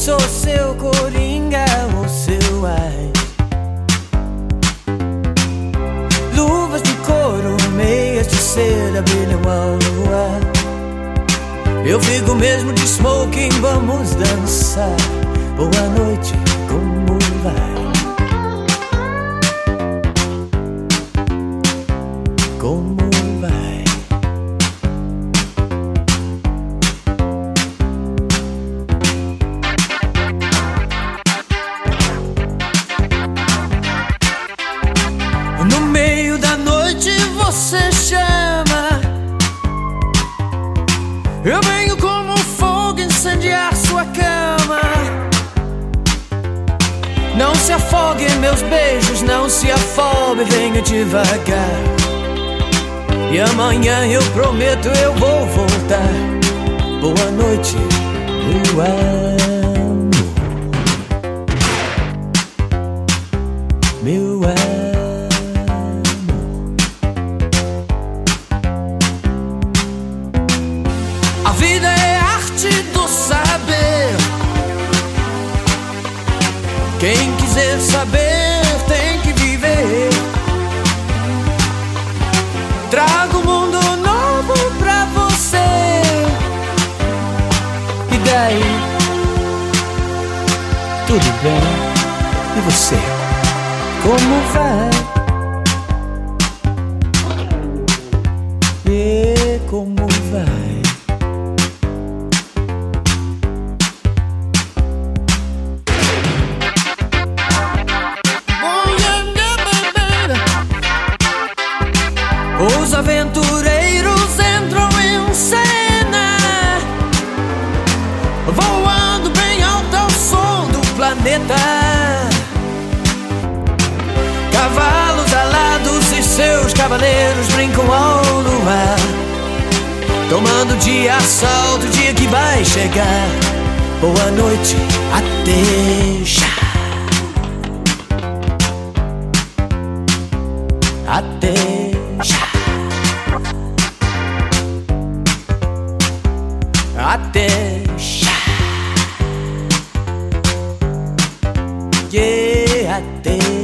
Sou seu coringa ou seu ai. Luvas de couro, meias de seda brilham ao luar. Eu fico mesmo de smoking, vamos dançar. Boa noite, como vai? Como vai? No meio da noite você chama. Eu venho como fogo incendiar sua cama. Não se afogue em meus beijos, não se afobe, venha devagar. E amanhã eu prometo eu vou voltar. Boa noite, meu amor. Meu amor. A vida é arte do saber. Quem quiser saber tem que viver. Trago um mundo novo pra você. E daí? Tudo bem? E você? Como vai? E como vai? Os aventureiros entram em cena, voando bem alto ao som do planeta. Cavalos alados e seus cavaleiros brincam ao luar, tomando de assalto o dia que vai chegar. Boa noite, até já. Até já. Até já. Yeah, até